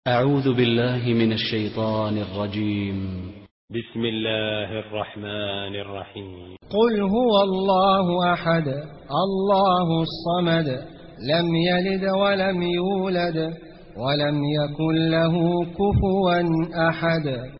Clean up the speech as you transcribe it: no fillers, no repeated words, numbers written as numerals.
أعوذ بالله من الشيطان الرجيم. بسم الله الرحمن الرحيم. قل هو الله أحد الله الصمد لم يلد ولم يولد ولم يكن له كفوا أحد.